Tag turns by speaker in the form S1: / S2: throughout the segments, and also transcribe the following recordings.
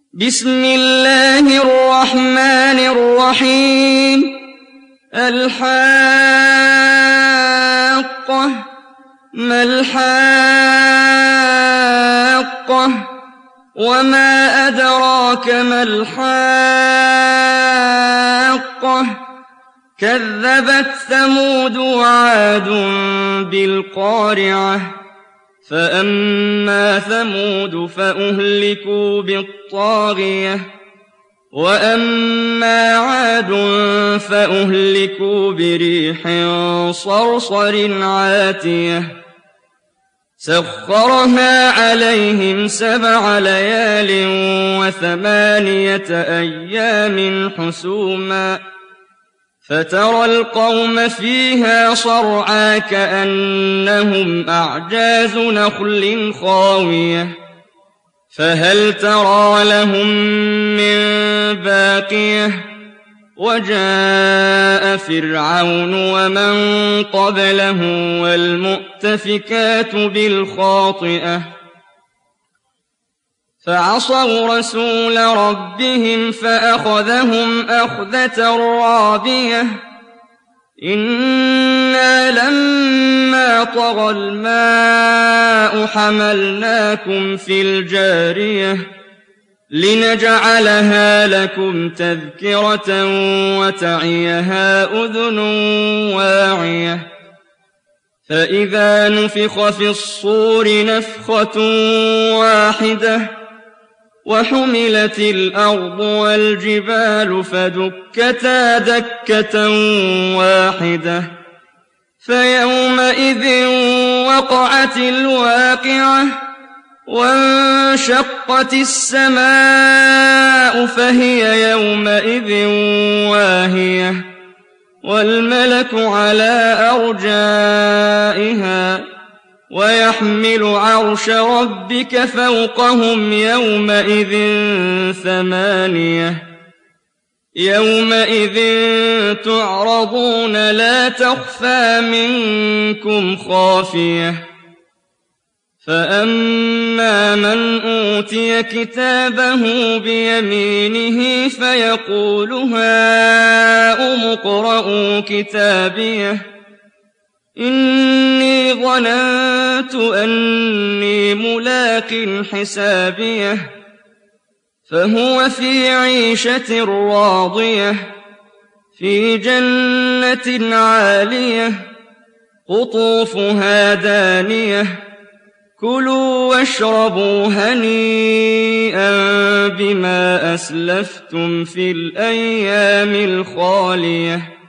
S1: بسم الله الرحمن الرحيم الحاقة ما الحاقة وما أدراك ما الحاقة كذبت ثمود وعاد بالقارعة فأما ثمود فأهلكوا بالطاغية وأما عاد فأهلكوا بريح صرصر عاتية سخرها عليهم 7 ليال و8 أيام حسوما فترى القوم فيها صرعى كأنهم أعجاز نخل خاوية فهل ترى لهم من باقية وجاء فرعون ومن قبله والمؤتفكات بالخاطئة فعصوا رسول ربهم فأخذهم أخذة رابية إنا لما طغى الماء حملناكم في الجارية لنجعلها لكم تذكرة وتعيها أذن واعية فإذا نفخ في الصور نفخة واحدة وحملت الأرض والجبال فدكتا دكة واحدة فيومئذ وقعت الواقعة وانشقت السماء فهي يومئذ واهية والملك على أرجائها ويحمل عرش ربك فوقهم يومئذ 8 يومئذ تعرضون لا تخفى منكم خافية فأما من أوتي كتابه بيمينه فيقول هاؤم اقرءوا كتابيه إني ظننت أني ملاق حسابيه فهو في عيشة راضية في جنة عالية قطوفها دانية كلوا واشربوا هنيئا بما أسلفتم في الأيام الخالية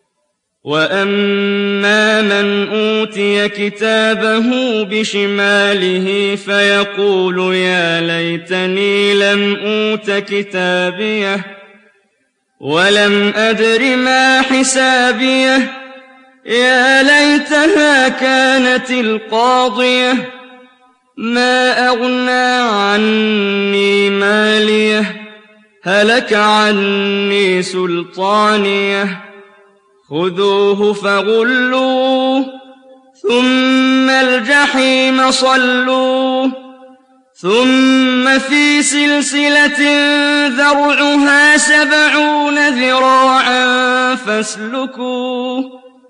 S1: وأما من أوتي كتابه بشماله فيقول يا ليتني لم أوت كتابيه ولم أدر ما حسابيه يا ليتها كانت القاضية ما أغنى عني ماليه هلك عني سلطانيه خذوه فغلوه ثم الجحيم صلوه ثم في سلسلة ذرعها 70 ذراعا فاسلكوه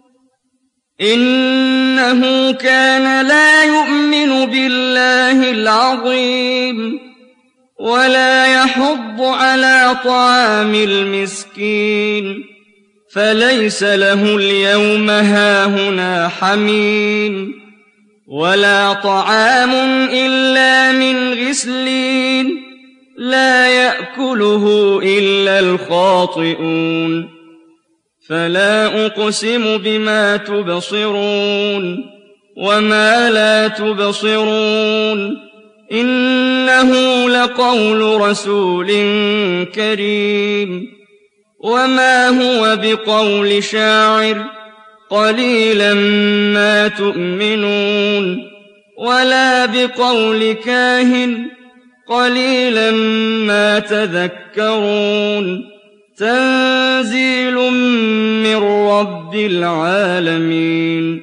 S1: إنه كان لا يؤمن بالله العظيم ولا يحض على طعام المسكين فليس له اليوم هاهنا حميم ولا طعام إلا من غسلين لا يأكله إلا الخاطئون فلا أقسم بما تبصرون وما لا تبصرون إنه لقول رسول كريم وما هو بقول شاعر قليلا ما تؤمنون ولا بقول كاهن قليلا ما تذكرون تنزيل من رب العالمين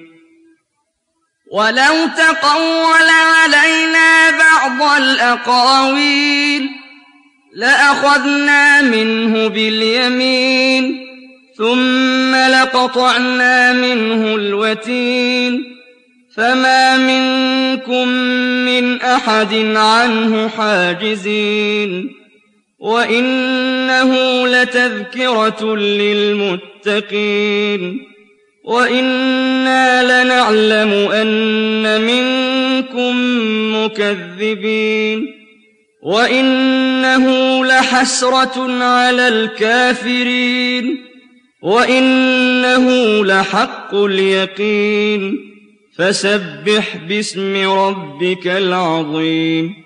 S1: ولو تقول علينا بعض الأقاويل لأخذنا منه باليمين ثم لقطعنا منه الوتين فما منكم من أحد عنه حاجزين وإنه لتذكرة للمتقين وإنا لنعلم أن منكم مكذبين وإنه لحسرة على الكافرين وإنه لحق اليقين فسبح باسم ربك العظيم